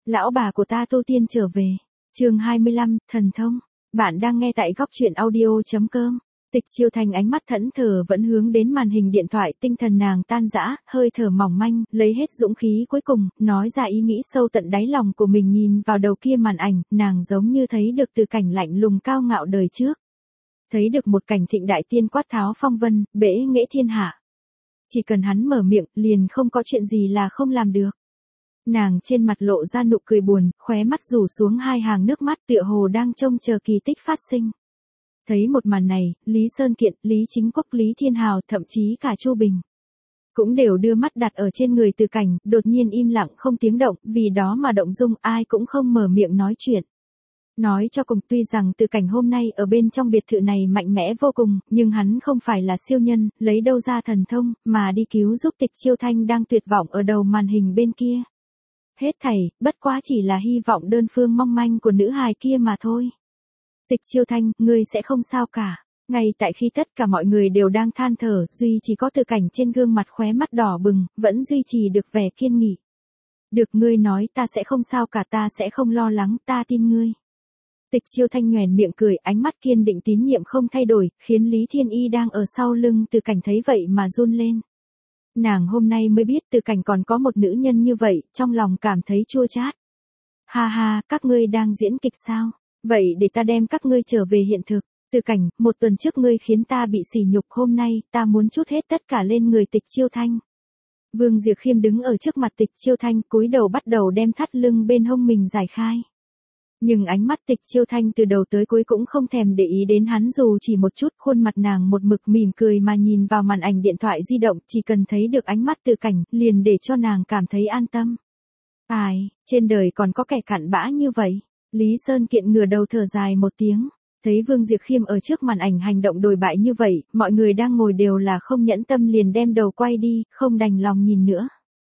Lão bà của ta tu tiên trở về. Chương 25, thần thông. Bạn đang nghe tại góc truyện audio.com. Tịch Chiêu Thanh ánh mắt thẫn thờ vẫn hướng đến màn hình điện thoại, tinh thần nàng tan rã, hơi thở mỏng manh, lấy hết dũng khí cuối cùng, nói ra ý nghĩ sâu tận đáy lòng của mình. Nhìn vào đầu kia màn ảnh, nàng giống như thấy được từ cảnh lạnh lùng cao ngạo đời trước. Thấy được một cảnh thịnh đại tiên quát tháo phong vân, bể nghệ thiên hạ. Chỉ cần hắn mở miệng, liền không có chuyện gì là không làm được. Nàng trên mặt lộ ra nụ cười buồn, khóe mắt rủ xuống hai hàng nước mắt, tựa hồ đang trông chờ kỳ tích phát sinh. Thấy một màn này, Lý Sơn Kiện, Lý Chính Quốc, Lý Thiên Hào, thậm chí cả Chu Bình cũng đều đưa mắt đặt ở trên người Từ Cảnh, đột nhiên im lặng không tiếng động, vì đó mà động dung, ai cũng không mở miệng nói chuyện. Nói cho cùng, tuy rằng Từ Cảnh hôm nay ở bên trong biệt thự này mạnh mẽ vô cùng, nhưng hắn không phải là siêu nhân, lấy đâu ra thần thông, mà đi cứu giúp Tịch Chiêu Thanh đang tuyệt vọng ở đầu màn hình bên kia. Hết thảy, bất quá chỉ là hy vọng đơn phương mong manh của nữ hài kia mà thôi. Tịch Chiêu Thanh, ngươi sẽ không sao cả. Ngay tại khi tất cả mọi người đều đang than thở, duy chỉ có Từ Cảnh trên gương mặt khóe mắt đỏ bừng, vẫn duy trì được vẻ kiên nghị. Được, ngươi nói ta sẽ không sao cả, ta sẽ không lo lắng, ta tin ngươi. Tịch Chiêu Thanh nhoẻn miệng cười, ánh mắt kiên định tín nhiệm không thay đổi, khiến Lý Thiên Y đang ở sau lưng Từ Cảnh thấy vậy mà run lên. Nàng hôm nay mới biết Từ Cảnh còn có một nữ nhân như vậy, trong lòng cảm thấy chua chát. Ha ha, các ngươi đang diễn kịch sao? Vậy để ta đem các ngươi trở về hiện thực. Từ Cảnh, một tuần trước ngươi khiến ta bị sỉ nhục, hôm nay, ta muốn trút hết tất cả lên người Tịch Chiêu Thanh. Vương Diệp Khiêm đứng ở trước mặt Tịch Chiêu Thanh, cúi đầu bắt đầu đem thắt lưng bên hông mình giải khai. Nhưng ánh mắt Tịch Chiêu Thanh từ đầu tới cuối cũng không thèm để ý đến hắn dù chỉ một chút, khuôn mặt nàng một mực mỉm cười mà nhìn vào màn ảnh điện thoại di động, chỉ cần thấy được ánh mắt Từ Cảnh, liền để cho nàng cảm thấy an tâm. Ai, trên đời còn có kẻ cặn bã như vậy. Lý Sơn Kiện ngửa đầu thở dài một tiếng, thấy Vương Diệp Khiêm ở trước màn ảnh hành động đồi bại như vậy, mọi người đang ngồi đều là không nhẫn tâm liền đem đầu quay đi, không đành lòng nhìn nữa.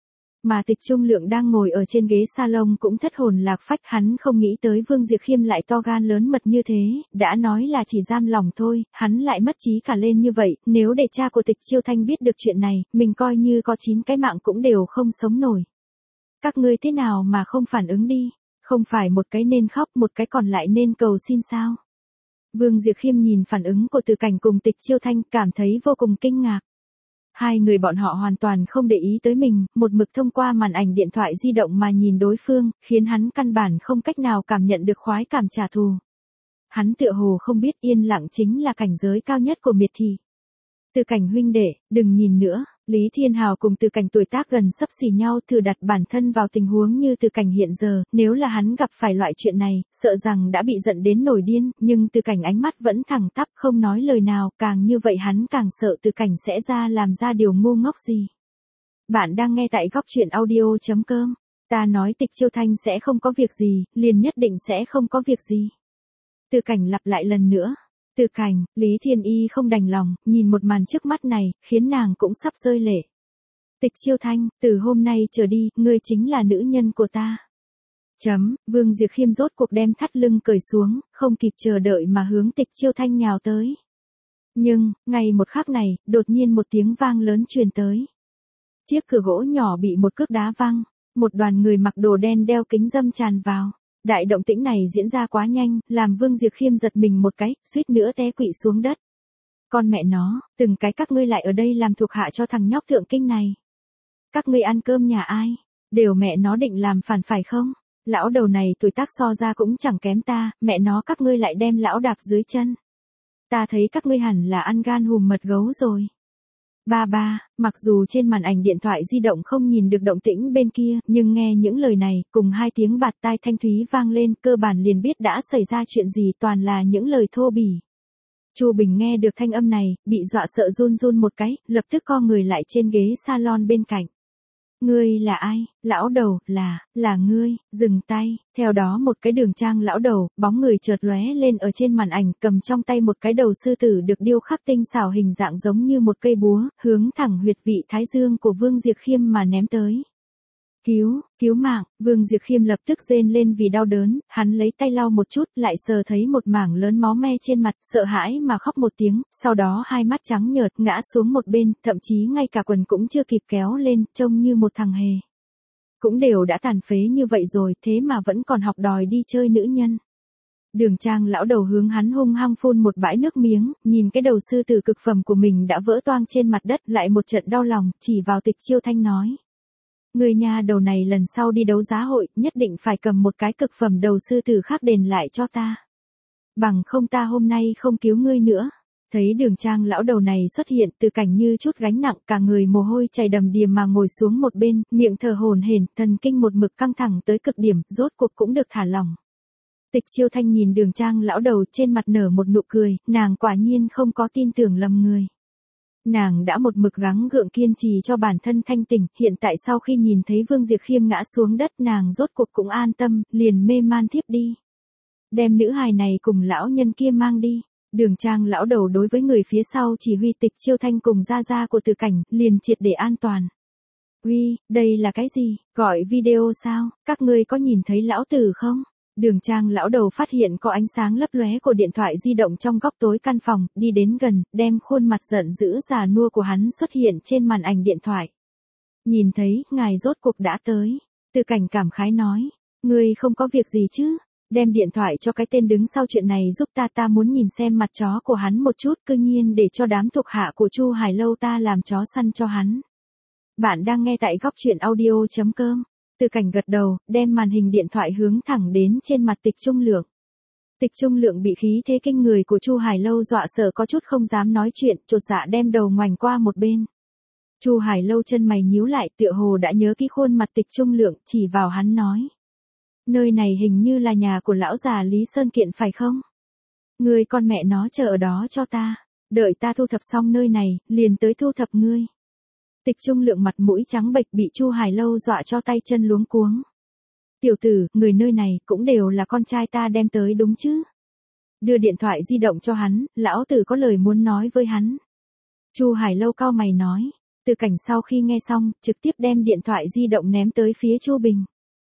Mà Tịch Trung Lượng đang ngồi ở trên ghế salon cũng thất hồn lạc phách, hắn không nghĩ tới Vương Diệp Khiêm lại to gan lớn mật như thế, đã nói là chỉ giam lòng thôi, hắn lại mất trí cả lên như vậy, nếu để cha của Tịch Chiêu Thanh biết được chuyện này, mình coi như có 9 cái mạng cũng đều không sống nổi. Các ngươi thế nào mà không phản ứng đi, không phải một cái nên khóc, một cái còn lại nên cầu xin sao? Vương Diệp Khiêm nhìn phản ứng của Từ Cảnh cùng Tịch Chiêu Thanh, cảm thấy vô cùng kinh ngạc. Hai người bọn họ hoàn toàn không để ý tới mình, một mực thông qua màn ảnh điện thoại di động mà nhìn đối phương, khiến hắn căn bản không cách nào cảm nhận được khoái cảm trả thù. Hắn tựa hồ không biết yên lặng chính là cảnh giới cao nhất của miệt thị. Từ Cảnh huynh đệ, đừng nhìn nữa. Lý Thiên Hào cùng Từ Cảnh tuổi tác gần xấp xỉ nhau, thử đặt bản thân vào tình huống như Từ Cảnh hiện giờ, nếu là hắn gặp phải loại chuyện này, sợ rằng đã bị giận đến nổi điên, nhưng Từ Cảnh ánh mắt vẫn thẳng tắp không nói lời nào, càng như vậy hắn càng sợ Từ Cảnh sẽ làm ra điều ngu ngốc gì. Bạn đang nghe tại góc truyện audio.com. Ta nói Tịch Chiêu Thanh sẽ không có việc gì, liền nhất định sẽ không có việc gì. Từ Cảnh lặp lại lần nữa. Từ Cảnh, Lý Thiên Y không đành lòng, nhìn một màn trước mắt này, khiến nàng cũng sắp rơi lệ. Tịch Chiêu Thanh, từ hôm nay trở đi, ngươi chính là nữ nhân của ta. Vương Diệp Khiêm rốt cuộc đem thắt lưng cởi xuống, không kịp chờ đợi mà hướng Tịch Chiêu Thanh nhào tới. Nhưng, ngay một khắc này, đột nhiên một tiếng vang lớn truyền tới. Chiếc cửa gỗ nhỏ bị một cước đá văng, một đoàn người mặc đồ đen đeo kính râm tràn vào. Đại động tĩnh này diễn ra quá nhanh, làm Vương Diệp Khiêm giật mình một cái, suýt nữa té quỵ xuống đất. Con mẹ nó, từng cái các ngươi lại ở đây làm thuộc hạ cho thằng nhóc thượng kinh này. Các ngươi ăn cơm nhà ai? Đều mẹ nó định làm phản phải không? Lão đầu này tuổi tác so ra cũng chẳng kém ta, mẹ nó các ngươi lại đem lão đạp dưới chân. Ta thấy các ngươi hẳn là ăn gan hùm mật gấu rồi. Ba, mặc dù trên màn ảnh điện thoại di động không nhìn được động tĩnh bên kia, nhưng nghe những lời này, cùng hai tiếng bạt tai thanh thúy vang lên, cơ bản liền biết đã xảy ra chuyện gì, toàn là những lời thô bỉ. Chu Bình nghe được thanh âm này, bị dọa sợ run run một cái, lập tức co người lại trên ghế salon bên cạnh. Ngươi là ai? Lão đầu, là ngươi, dừng tay. Theo đó một cái đường trang lão đầu, bóng người chợt lóe lên ở trên màn ảnh, cầm trong tay một cái đầu sư tử được điêu khắc tinh xảo hình dạng giống như một cây búa, hướng thẳng huyệt vị thái dương của Vương Diệp Khiêm mà ném tới. Cứu mạng, Vương Diệp Khiêm lập tức rên lên vì đau đớn, hắn lấy tay lau một chút, lại sờ thấy một mảng lớn máu me trên mặt, sợ hãi mà khóc một tiếng, sau đó hai mắt trắng nhợt ngã xuống một bên, thậm chí ngay cả quần cũng chưa kịp kéo lên, trông như một thằng hề. Cũng đều đã tàn phế như vậy rồi, thế mà vẫn còn học đòi đi chơi nữ nhân. Đường Trang lão đầu hướng hắn hung hăng phun một bãi nước miếng, nhìn cái đầu sư tử cực phẩm của mình đã vỡ toang trên mặt đất, lại một trận đau lòng, chỉ vào Tịch Chiêu Thanh nói. Người nhà đầu này lần sau đi đấu giá hội, nhất định phải cầm một cái cực phẩm đầu sư tử khác đền lại cho ta. Bằng không ta hôm nay không cứu ngươi nữa. Thấy Đường Trang lão đầu này xuất hiện, Từ Cảnh như chút gánh nặng, cả người mồ hôi chảy đầm đìa mà ngồi xuống một bên, miệng thở hổn hển, thần kinh một mực căng thẳng tới cực điểm, rốt cuộc cũng được thả lỏng. Tịch Chiêu Thanh nhìn Đường Trang lão đầu, trên mặt nở một nụ cười, nàng quả nhiên không có tin tưởng lầm người. Nàng đã một mực gắng gượng kiên trì cho bản thân thanh tỉnh, hiện tại sau khi nhìn thấy Vương Diệp Khiêm ngã xuống đất, nàng rốt cuộc cũng an tâm, liền mê man thiếp đi. Đem nữ hài này cùng lão nhân kia mang đi. Đường Trang lão đầu đối với người phía sau chỉ huy Tịch Chiêu Thanh cùng gia gia của Từ Cảnh, liền triệt để an toàn. Uy, đây là cái gì, gọi video sao, các ngươi có nhìn thấy lão tử không? Đường Trang lão đầu phát hiện có ánh sáng lấp lóe của điện thoại di động trong góc tối căn phòng, đi đến gần, đem khuôn mặt giận dữ già nua của hắn xuất hiện trên màn ảnh điện thoại. Nhìn thấy, ngài rốt cuộc đã tới. Từ Cảnh cảm khái nói, ngươi không có việc gì chứ? Đem điện thoại cho cái tên đứng sau chuyện này giúp ta muốn nhìn xem mặt chó của hắn một chút, cư nhiên để cho đám thuộc hạ của Chu Hải Lâu ta làm chó săn cho hắn. Bạn đang nghe tại góc truyện audio.com. Từ Cảnh gật đầu, đem màn hình điện thoại hướng thẳng đến trên mặt Tịch Trung Lượng. Tịch Trung Lượng bị khí thế kinh người của Chu Hải Lâu dọa sợ có chút không dám nói chuyện, chột dạ đem đầu ngoảnh qua một bên. Chu Hải Lâu chân mày nhíu lại, tựa hồ đã nhớ kỹ khuôn mặt Tịch Trung Lượng, chỉ vào hắn nói. Nơi này hình như là nhà của lão già Lý Sơn Kiện phải không? Ngươi con mẹ nó chờ ở đó cho ta, đợi ta thu thập xong nơi này, liền tới thu thập ngươi. Tịch Trung Lượng mặt mũi trắng bệch bị Chu Hải Lâu dọa cho tay chân luống cuống. Tiểu tử, người nơi này cũng đều là con trai ta đem tới đúng chứ? Đưa điện thoại di động cho hắn, lão tử có lời muốn nói với hắn. Chu Hải Lâu cau mày nói. Từ Cảnh sau khi nghe xong, trực tiếp đem điện thoại di động ném tới phía Chu Bình.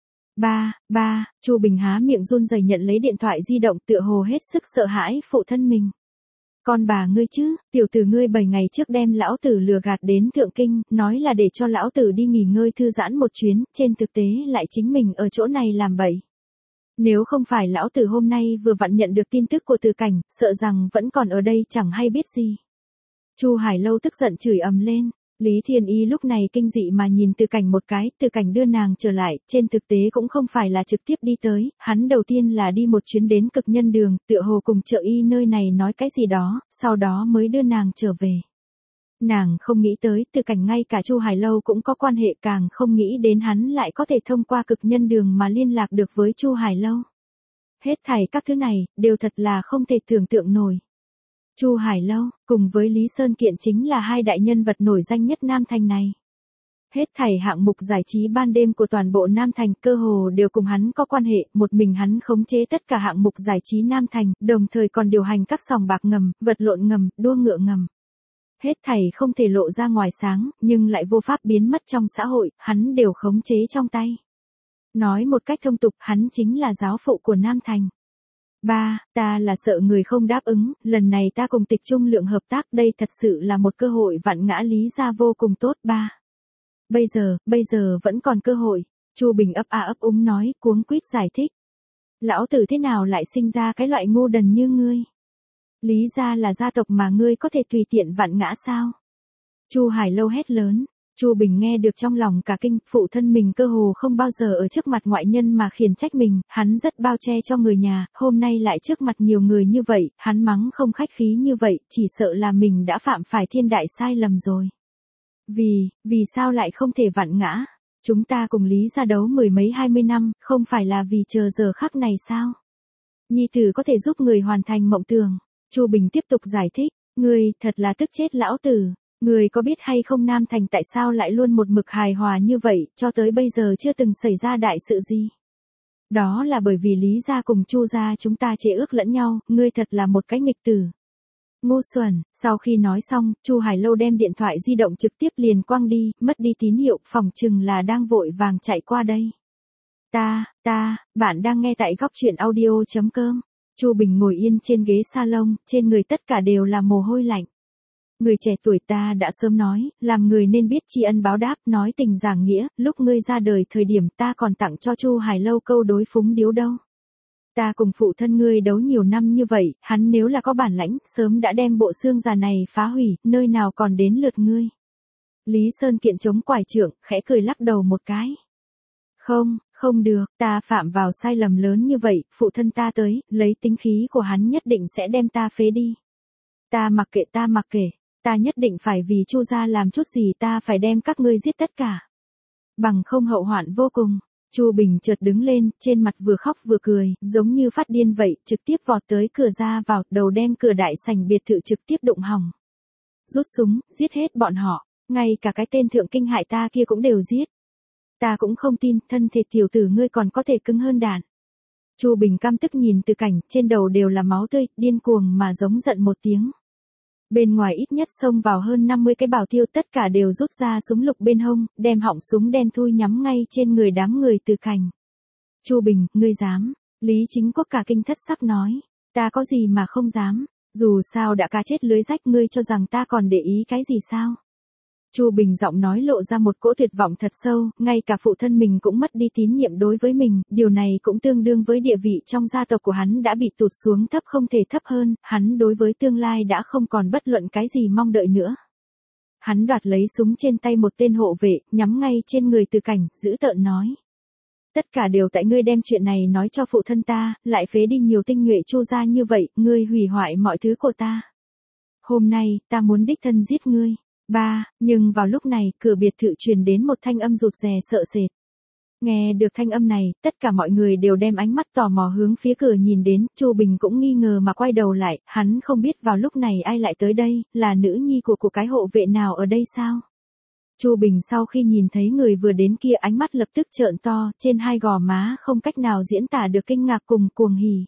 Ba, Chu Bình há miệng run rẩy nhận lấy điện thoại di động, tựa hồ hết sức sợ hãi phụ thân mình. Con bà ngươi chứ, tiểu tử ngươi 7 ngày trước đem lão tử lừa gạt đến Thượng Kinh, nói là để cho lão tử đi nghỉ ngơi thư giãn một chuyến, trên thực tế lại chính mình ở chỗ này làm bậy. Nếu không phải lão tử hôm nay vừa vặn nhận được tin tức của Từ Cảnh, sợ rằng vẫn còn ở đây chẳng hay biết gì. Chu Hải Lâu tức giận chửi ầm lên. Lý Thiên Y lúc này kinh dị mà nhìn Từ Cảnh một cái, Từ Cảnh đưa nàng trở lại, trên thực tế cũng không phải là trực tiếp đi tới, hắn đầu tiên là đi một chuyến đến Cực Nhân Đường, tựa hồ cùng Trợ Y nơi này nói cái gì đó, sau đó mới đưa nàng trở về. Nàng không nghĩ tới, Từ Cảnh ngay cả Chu Hải Lâu cũng có quan hệ, càng không nghĩ đến hắn lại có thể thông qua Cực Nhân Đường mà liên lạc được với Chu Hải Lâu. Hết thảy các thứ này, đều thật là không thể tưởng tượng nổi. Chu Hải Lâu, cùng với Lý Sơn Kiện chính là hai đại nhân vật nổi danh nhất Nam Thành này. Hết thảy hạng mục giải trí ban đêm của toàn bộ Nam Thành cơ hồ đều cùng hắn có quan hệ, một mình hắn khống chế tất cả hạng mục giải trí Nam Thành, đồng thời còn điều hành các sòng bạc ngầm, vật lộn ngầm, đua ngựa ngầm. Hết thảy không thể lộ ra ngoài sáng, nhưng lại vô pháp biến mất trong xã hội, hắn đều khống chế trong tay. Nói một cách thông tục, hắn chính là giáo phụ của Nam Thành. Ba, ta là sợ người không đáp ứng, lần này ta cùng Tịch Trung Lượng hợp tác, đây thật sự là một cơ hội vạn ngã Lý gia vô cùng tốt ba. Bây giờ vẫn còn cơ hội, Chu Bình ấp a ấp úng nói, cuống quýt giải thích. Lão tử thế nào lại sinh ra cái loại ngu đần như ngươi? Lý gia là gia tộc mà ngươi có thể tùy tiện vạn ngã sao? Chu Hải Lâu hét lớn. Chu Bình nghe được trong lòng cả kinh, phụ thân mình cơ hồ không bao giờ ở trước mặt ngoại nhân mà khiển trách mình, hắn rất bao che cho người nhà, hôm nay lại trước mặt nhiều người như vậy, hắn mắng không khách khí như vậy, chỉ sợ là mình đã phạm phải thiên đại sai lầm rồi. Vì sao lại không thể vạn ngã? Chúng ta cùng Lý gia đấu 10 mấy 20 năm, không phải là vì chờ giờ khắc này sao? Nhi tử có thể giúp người hoàn thành mộng tưởng. Chu Bình tiếp tục giải thích, ngươi thật là tức chết lão tử. Người có biết hay không Nam Thành tại sao lại luôn một mực hài hòa như vậy, cho tới bây giờ chưa từng xảy ra đại sự gì? Đó là bởi vì Lý gia cùng Chu gia chúng ta chế ước lẫn nhau, ngươi thật là một cái nghịch tử. Ngu xuẩn, sau khi nói xong, Chu Hải Lâu đem điện thoại di động trực tiếp liền quăng đi, mất đi tín hiệu, phỏng chừng là đang vội vàng chạy qua đây. Bạn đang nghe tại góc truyện audio.com. Chu Bình ngồi yên trên ghế salon, trên người tất cả đều là mồ hôi lạnh. Người trẻ tuổi ta đã sớm nói, làm người nên biết tri ân báo đáp, nói tình giảng nghĩa, lúc ngươi ra đời thời điểm ta còn tặng cho Chu Hải Lâu câu đối phúng điếu đâu. Ta cùng phụ thân ngươi đấu nhiều năm như vậy, hắn nếu là có bản lãnh, sớm đã đem bộ xương già này phá hủy, nơi nào còn đến lượt ngươi. Lý Sơn Kiện chống quải trượng, khẽ cười lắc đầu một cái. Không được, ta phạm vào sai lầm lớn như vậy, phụ thân ta tới, lấy tính khí của hắn nhất định sẽ đem ta phế đi. Ta mặc kệ, ta nhất định phải vì Chu gia làm chút gì, ta phải đem các ngươi giết tất cả. Bằng không hậu hoạn vô cùng. Chu Bình chợt đứng lên, trên mặt vừa khóc vừa cười, giống như phát điên vậy, trực tiếp vọt tới cửa ra vào, đầu đem cửa đại sảnh biệt thự trực tiếp đụng hỏng. Rút súng, giết hết bọn họ, ngay cả cái tên thượng kinh hại ta kia cũng đều giết. Ta cũng không tin, thân thể tiểu tử ngươi còn có thể cứng hơn đạn. Chu Bình căm tức nhìn Từ Cảnh, trên đầu đều là máu tươi, điên cuồng mà giống giận một tiếng. Bên ngoài ít nhất xông vào hơn 50 cái bảo tiêu, tất cả đều rút ra súng lục bên hông, đem họng súng đen thui nhắm ngay trên người đám người Từ Cảnh. Chu Bình, ngươi dám? Lý Chính Quốc cả kinh thất sắc nói. Ta có gì mà không dám, dù sao đã cá chết lưới rách, ngươi cho rằng ta còn để ý cái gì sao? Chu Bình giọng nói lộ ra một cỗ tuyệt vọng thật sâu, ngay cả phụ thân mình cũng mất đi tín nhiệm đối với mình, điều này cũng tương đương với địa vị trong gia tộc của hắn đã bị tụt xuống thấp không thể thấp hơn, hắn đối với tương lai đã không còn bất luận cái gì mong đợi nữa. Hắn đoạt lấy súng trên tay một tên hộ vệ, nhắm ngay trên người Từ Cảnh, dữ tợn nói. Tất cả đều tại ngươi đem chuyện này nói cho phụ thân ta, lại phế đi nhiều tinh nhuệ Chu gia như vậy, ngươi hủy hoại mọi thứ của ta. Hôm nay, ta muốn đích thân giết ngươi. Nhưng vào lúc này, cửa biệt thự truyền đến một thanh âm rụt rè sợ sệt. Nghe được thanh âm này, tất cả mọi người đều đem ánh mắt tò mò hướng phía cửa nhìn đến, Chu Bình cũng nghi ngờ mà quay đầu lại, hắn không biết vào lúc này ai lại tới đây, là nữ nhi của cái hộ vệ nào ở đây sao? Chu Bình sau khi nhìn thấy người vừa đến kia, ánh mắt lập tức trợn to, trên hai gò má không cách nào diễn tả được kinh ngạc cùng cuồng hỉ.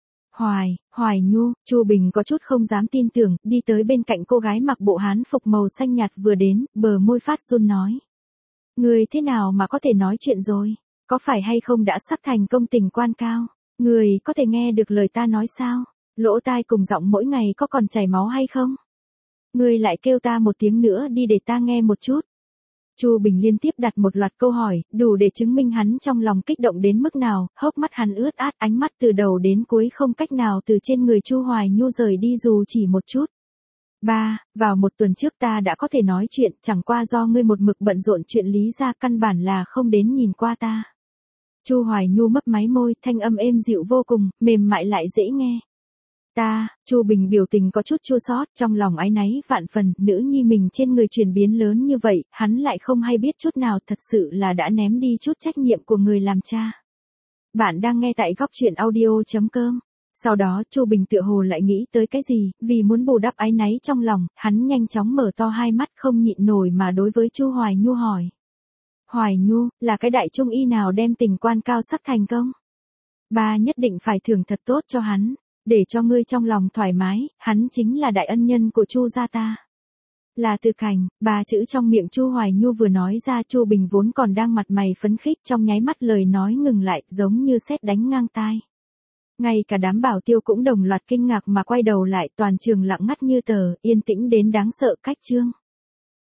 Hoài Nhu, Chu Bình có chút không dám tin tưởng, đi tới bên cạnh cô gái mặc bộ hán phục màu xanh nhạt vừa đến, bờ môi phát run nói. Người thế nào mà có thể nói chuyện rồi? Có phải hay không đã sắp thành công tình quan cao? Người có thể nghe được lời ta nói sao? Lỗ tai cùng giọng mỗi ngày có còn chảy máu hay không? Người lại kêu ta một tiếng nữa đi để ta nghe một chút. Chu Bình liên tiếp đặt một loạt câu hỏi, đủ để chứng minh hắn trong lòng kích động đến mức nào, hốc mắt hắn ướt át, ánh mắt từ đầu đến cuối không cách nào từ trên người Chu Hoài Nhu rời đi dù chỉ một chút. Vào một tuần trước ta đã có thể nói chuyện, chẳng qua do ngươi một mực bận rộn chuyện Lý gia, căn bản là không đến nhìn qua ta. Chu Hoài Nhu mấp máy môi, thanh âm êm dịu vô cùng, mềm mại lại dễ nghe. Chu Bình biểu tình có chút chua xót, trong lòng áy náy vạn phần, nữ nhi mình trên người chuyển biến lớn như vậy, hắn lại không hay biết chút nào, thật sự là đã ném đi chút trách nhiệm của người làm cha. Bạn đang nghe tại góc truyện audio.com. Sau đó, Chu Bình tựa hồ lại nghĩ tới cái gì, vì muốn bù đắp áy náy trong lòng, hắn nhanh chóng mở to hai mắt không nhịn nổi mà đối với Chu Hoài Nhu hỏi. Hoài Nhu, là cái đại trung y nào đem tình quan cao sắc thành công? Nhất định phải thưởng thật tốt cho hắn. Để cho ngươi trong lòng thoải mái, hắn chính là đại ân nhân của Chu gia ta. Là Từ Cảnh, 3 chữ trong miệng Chu Hoài Nhu vừa nói ra, Chu Bình vốn còn đang mặt mày phấn khích, trong nháy mắt lời nói ngừng lại, giống như sét đánh ngang tai. Ngay cả đám bảo tiêu cũng đồng loạt kinh ngạc mà quay đầu lại, toàn trường lặng ngắt như tờ, yên tĩnh đến đáng sợ cách chương.